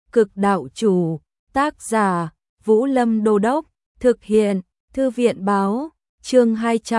Cực đạo chủ, tác giả, Vũ Lâm Đô Đốc, thực hiện, Thư viện báo, chương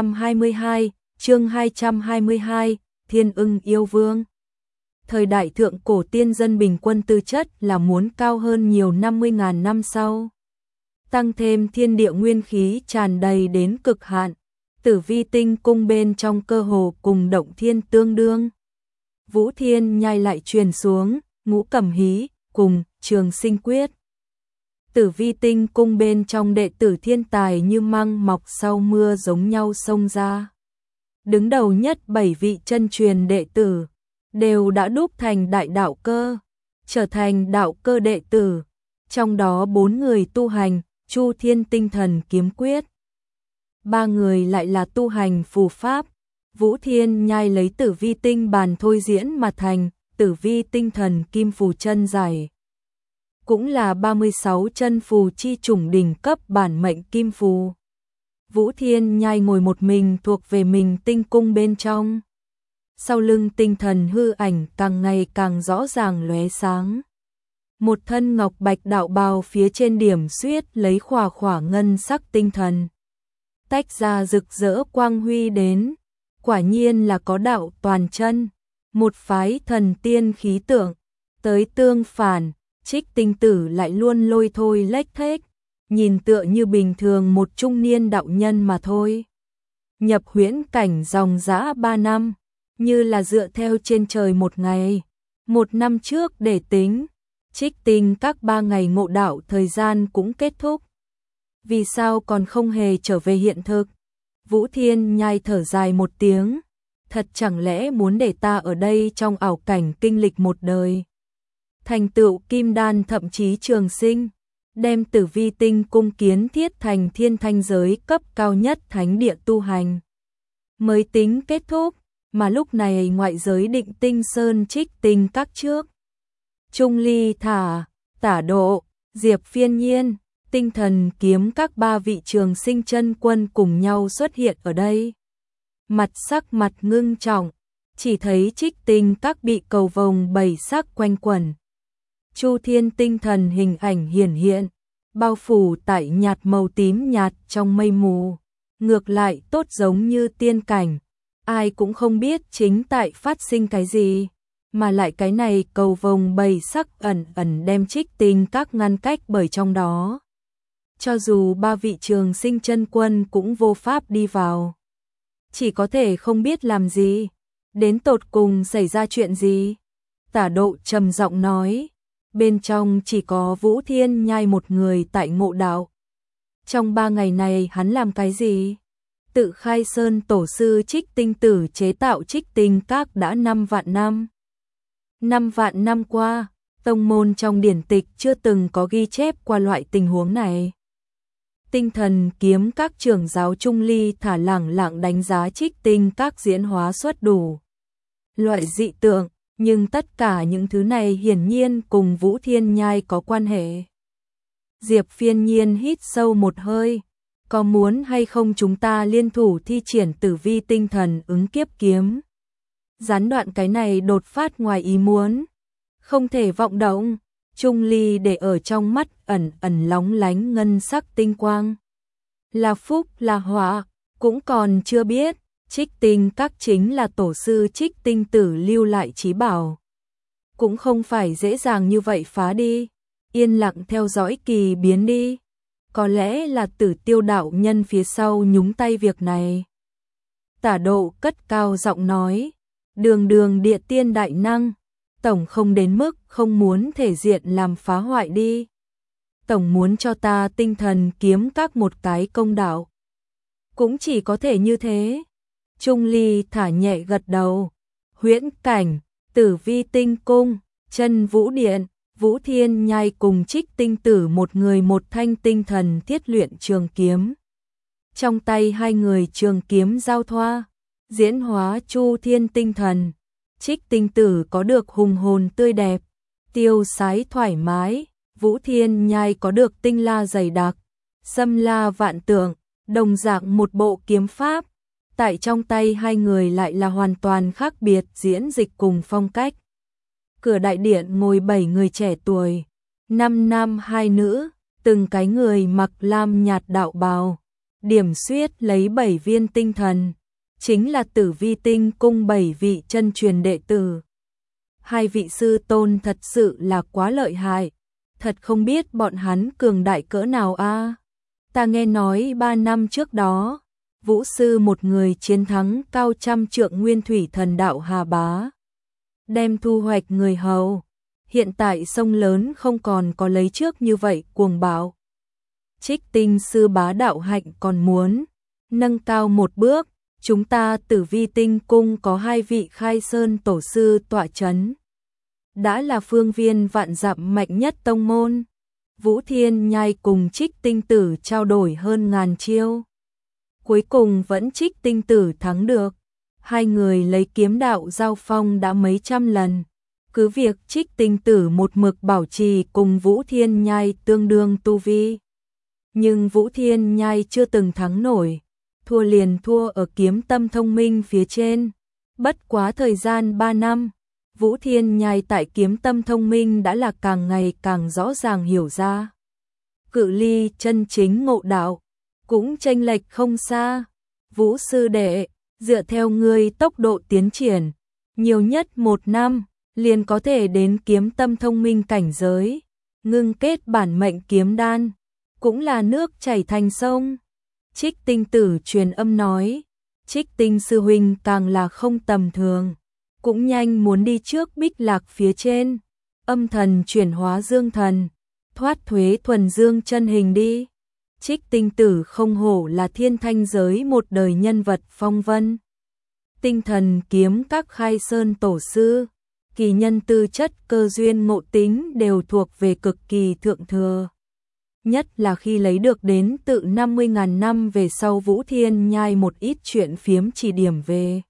222, Thiên Ưng Yêu Vương. Thời đại thượng cổ tiên dân bình quân tư chất là muốn cao hơn nhiều 50.000 năm sau. Tăng thêm thiên địa nguyên khí tràn đầy đến cực hạn, Tử Vi tinh cung bên trong cơ hồ cùng Động Thiên tương đương. Vũ Thiên Nhai lại truyền xuống, Ngũ Cẩm Hí cùng Trường Sinh Quyết. Tử Vi tinh cung bên trong đệ tử thiên tài như măng mọc sau mưa giống nhau xông ra. Đứng đầu nhất 7 vị chân truyền đệ tử đều đã đúc thành đại đạo cơ, trở thành đạo cơ đệ tử, trong đó 4 người tu hành Chu Thiên Tinh Thần Kiếm Quyết. 3 người lại là tu hành phù pháp. Vũ Thiên Nhai lấy Tử Vi tinh bàn thôi diễn mà thành Tử Vi Tinh Thần Kim Phù chân giải. Cũng là 36 chân phù chi chủng đỉnh cấp bản mệnh kim phù. Vũ Thiên Nhai ngồi một mình thuộc về mình tinh cung bên trong. Sau lưng tinh thần hư ảnh càng ngày càng rõ ràng lóe sáng. Một thân ngọc bạch đạo bào phía trên điểm xuyết lấy khỏa khỏa ngân sắc tinh thần. Tách ra rực rỡ quang huy đến, quả nhiên là có đạo toàn chân, một phái thần tiên khí tượng. Tới tương phản, Trích Tinh Tử lại luôn lôi thôi lếch thếch, nhìn tựa như bình thường một trung niên đạo nhân mà thôi. Nhập huyễn cảnh dòng dã 3 năm, như là dựa theo trên trời một ngày, 1 năm trước để tính, Trích Tinh các 3 ngày ngộ đạo thời gian cũng kết thúc. Vì sao còn không hề trở về hiện thực? Vũ Thiên Nhai thở dài một tiếng, thật chẳng lẽ muốn để ta ở đây trong ảo cảnh kinh lịch một đời? Thành tựu kim đan thậm chí trường sinh, đem Tử Vi tinh cung kiến thiết thành thiên thanh giới cấp cao nhất thánh địa tu hành. Mới tính kết thúc, mà lúc này ngoại giới Định Tinh Sơn Trích Tinh các trước. Trung Ly Thả, Tả Độ, Diệp Phiên Nhiên, Tinh Thần Kiếm các 3 vị trường sinh chân quân cùng nhau xuất hiện ở đây. Sắc mặt ngưng trọng, chỉ thấy Trích Tinh các bị cầu vồng 7 sắc quanh quẩn. Chu Thiên tinh thần hình ảnh hiển hiện, bao phủ tại nhạt màu tím nhạt trong mây mù, ngược lại tốt giống như tiên cảnh, ai cũng không biết chính tại phát sinh cái gì, mà lại cái này cầu vồng 7 sắc ẩn ẩn đem Trích Tinh các ngăn cách bởi trong đó. Cho dù 3 vị trường sinh chân quân cũng vô pháp đi vào, chỉ có thể không biết làm gì, đến tột cùng xảy ra chuyện gì. Tả Độ trầm giọng nói, bên trong chỉ có Vũ Thiên Nhai một người tại ngộ đạo. Trong 3 ngày này hắn làm cái gì? Tự khai sơn tổ sư Trích Tinh Tử chế tạo Trích Tinh các đã 5 vạn năm. 5 vạn năm qua, tông môn trong điển tịch chưa từng có ghi chép qua loại tình huống này. Tinh Thần Kiếm các trưởng giáo Trung Ly Thả lẳng lặng đánh giá Trích Tinh các diễn hóa xuất đủ loại dị tượng, nhưng tất cả những thứ này hiển nhiên cùng Vũ Thiên Nhai có quan hệ. Diệp Phiên Nhiên hít sâu một hơi, có muốn hay không chúng ta liên thủ thi triển Tử Vi tinh thần ứng kiếp kiếm? Gián đoạn cái này đột phát ngoài ý muốn, không thể vọng động. Trung Ly để ở trong mắt ẩn ẩn lóng lánh ngân sắc tinh quang. Là phúc là họa, cũng còn chưa biết. Trích Tinh các chính là tổ sư Trích Tinh Tử lưu lại chí bảo, cũng không phải dễ dàng như vậy phá đi. Yên lặng theo dõi kỳ biến đi. Có lẽ là Tử Tiêu đạo nhân phía sau nhúng tay việc này. Tả Độ cất cao giọng nói, đường đường địa tiên đại năng, tổng không đến mức không muốn thể diện làm phá hoại đi. Tổng muốn cho ta Tinh Thần Kiếm các một cái công đạo, cũng chỉ có thể như thế. Trung Ly Thả nhẹ gật đầu. Huyễn cảnh, Tử Vi tinh cung, Chân Vũ điện, Vũ Thiên Nhai cùng Trích Tinh Tử một người một thanh tinh thần thiết luyện trường kiếm. Trong tay hai người trường kiếm giao thoa, diễn hóa Chu Thiên tinh thần. Trích Tinh Tử có được hùng hồn tươi đẹp, tiêu sái thoải mái. Vũ Thiên Nhai có được tinh la dày đặc, xâm la vạn tượng, đồng dạng một bộ kiếm pháp. Tại trong tay hai người lại là hoàn toàn khác biệt diễn dịch cùng phong cách. Cửa đại điện ngồi 7 người trẻ tuổi, 5 nam 2 nữ, từng cái người mặc lam nhạt đạo bào, điểm xuyết lấy 7 viên tinh thần, chính là Tử Vi Tinh cung 7 vị chân truyền đệ tử. Hai vị sư tôn thật sự là quá lợi hại, thật không biết bọn hắn cường đại cỡ nào a. Ta nghe nói 3 năm trước đó, Vũ sư một người chiến thắng cao trăm trượng nguyên thủy thần đạo Hà Bá, đem thu hoạch người hầu. Hiện tại sông lớn không còn có lấy trước như vậy cuồng bạo. Trích Tinh sư bá đạo hạnh còn muốn nâng cao một bước, chúng ta Tử Vi Tinh cung có 2 vị khai sơn tổ sư tọa chấn, đã là phương viên vạn dặm mạnh nhất tông môn. Vũ Thiên Nhai cùng Trích Tinh tử trao đổi hơn ngàn chiêu, cuối cùng vẫn Trích Tinh tử thắng được. Hai người lấy kiếm đạo giao phong đã mấy trăm lần, cứ việc Trích Tinh tử một mực bảo trì cùng Vũ Thiên Nhai tương đương tu vi, nhưng Vũ Thiên Nhai chưa từng thắng nổi, thua liền thua ở kiếm tâm thông minh phía trên. Bất quá thời gian 3 năm, Vũ Thiên Nhai tại kiếm tâm thông minh đã là càng ngày càng rõ ràng hiểu ra. Cự ly chân chính ngộ đạo cũng chênh lệch không xa. Vũ sư đệ, dựa theo ngươi tốc độ tiến triển, nhiều nhất 1 năm liền có thể đến kiếm tâm thông minh cảnh giới, ngưng kết bản mệnh kiếm đan, cũng là nước chảy thành sông. Trích Tinh tử truyền âm nói, Trích Tinh sư huynh càng là không tầm thường, cũng nhanh muốn đi trước Bích Lạc phía trên, âm thần chuyển hóa dương thần, thoát thuế thuần dương chân hình đi. Trích Tinh tử không hổ là thiên thanh giới một đời nhân vật phong vân. Tinh thần kiếm các khai sơn tổ sư, kỳ nhân tư chất cơ duyên ngộ tính đều thuộc về cực kỳ thượng thừa. Nhất là khi lấy được đến tự 50.000 năm về sau Vũ Thiên Nhai một ít chuyện phiếm chỉ điểm về.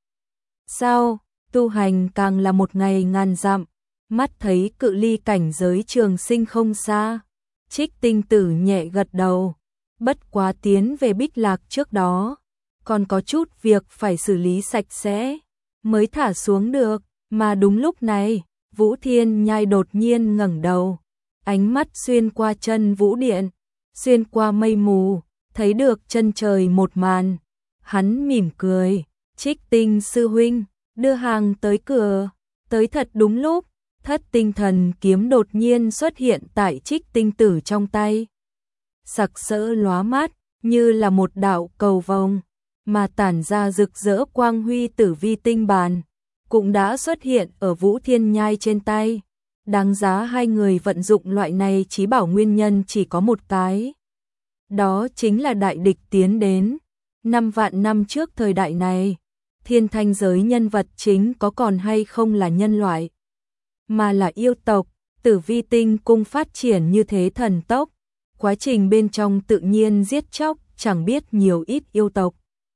Sau, tu hành càng là một ngày ngàn dặm, mắt thấy cự ly cảnh giới trường sinh không xa. Trích Tinh tử nhẹ gật đầu, bất quá tiến về Bích Lạc trước đó, còn có chút việc phải xử lý sạch sẽ, mới thả xuống được. Mà đúng lúc này, Vũ Thiên Nhai đột nhiên ngẩng đầu, ánh mắt xuyên qua chân vũ điện, xuyên qua mây mù, thấy được chân trời một màn. Hắn mỉm cười, Trích Tinh sư huynh, đưa hàng tới cửa, tới thật đúng lúc. Thất tinh thần kiếm đột nhiên xuất hiện tại Trích Tinh tử trong tay, sặc sỡ lóa mắt, như là một đạo cầu vồng, mà tản ra rực rỡ quang huy Tử Vi tinh bàn, cũng đã xuất hiện ở Vũ Thiên Nhai trên tay. Đáng giá hai người vận dụng loại này chí bảo nguyên nhân chỉ có một cái. Đó chính là đại địch tiến đến. 5 vạn năm trước thời đại này, thiên thanh giới nhân vật chính có còn hay không là nhân loại, mà là yêu tộc. Tử Vi Tinh cung phát triển như thế thần tốc, quá trình bên trong tự nhiên giết chóc chẳng biết nhiều ít yêu tộc.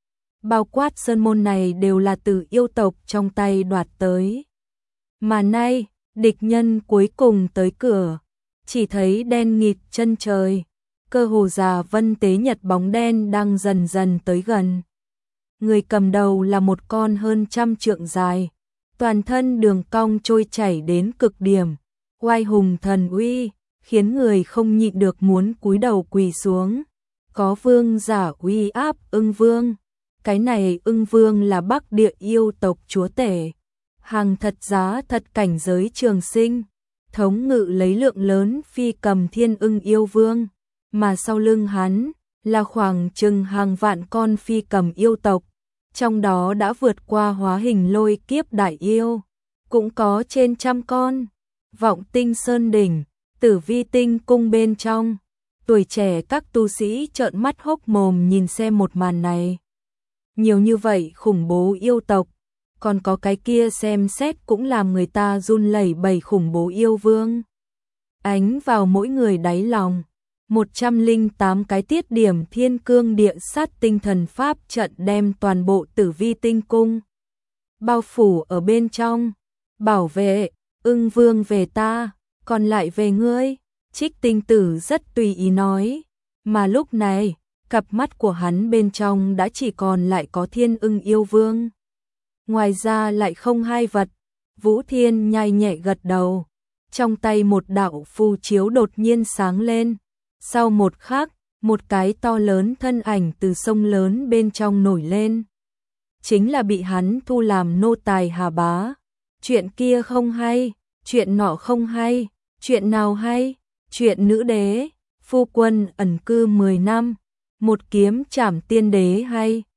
Bao quát sơn môn này đều là từ yêu tộc trong tay đoạt tới. Mà nay, địch nhân cuối cùng tới cửa, chỉ thấy đen nghịt chân trời, cơ hồ già vân tế nhật bóng đen đang dần dần tới gần. Người cầm đầu là một con hơn 100 trượng dài, toàn thân đường cong trôi chảy đến cực điểm, oai hùng thần uy, khiến người không nhịn được muốn cúi đầu quỳ xuống. Có vương giả uy áp Ưng Vương. Cái này Ưng Vương là Bắc Địa yêu tộc chúa tể, hàng thật giá thật cảnh giới trường sinh, thống ngự lấy lượng lớn phi cầm thiên ưng yêu vương, mà sau lưng hắn là khoảng chừng hàng vạn con phi cầm yêu tộc, trong đó đã vượt qua hóa hình lôi kiếp đại yêu, cũng có trên 100 con. Vọng Tinh Sơn đỉnh, Tử Vi Tinh cung bên trong, tuổi trẻ các tu sĩ trợn mắt hốc mồm nhìn xem một màn này. Nhiều như vậy khủng bố yêu tộc, còn có cái kia xem xét cũng làm người ta run lẩy bẩy khủng bố yêu vương. Ánh vào mỗi người đáy lòng, 108 cái tiết điểm thiên cương địa sát tinh thần pháp trận đem toàn bộ Tử Vi Tinh cung bao phủ ở bên trong, bảo vệ. Ưng Vương về ta, còn lại về ngươi. Trích Tinh tử rất tùy ý nói, mà lúc này, cặp mắt của hắn bên trong đã chỉ còn lại có thiên ưng yêu vương. Ngoài ra lại không hai vật. Vũ Thiên Nhai nhẹ gật đầu, trong tay một đạo phù chiếu đột nhiên sáng lên. Sau một khắc, một cái to lớn thân ảnh từ sông lớn bên trong nổi lên. Chính là bị hắn thu làm nô tài Hà Bá. Chuyện kia không hay, chuyện nọ không hay, chuyện nào hay? Chuyện nữ đế, phu quân ẩn cư 10 năm, một kiếm trảm tiên đế hay.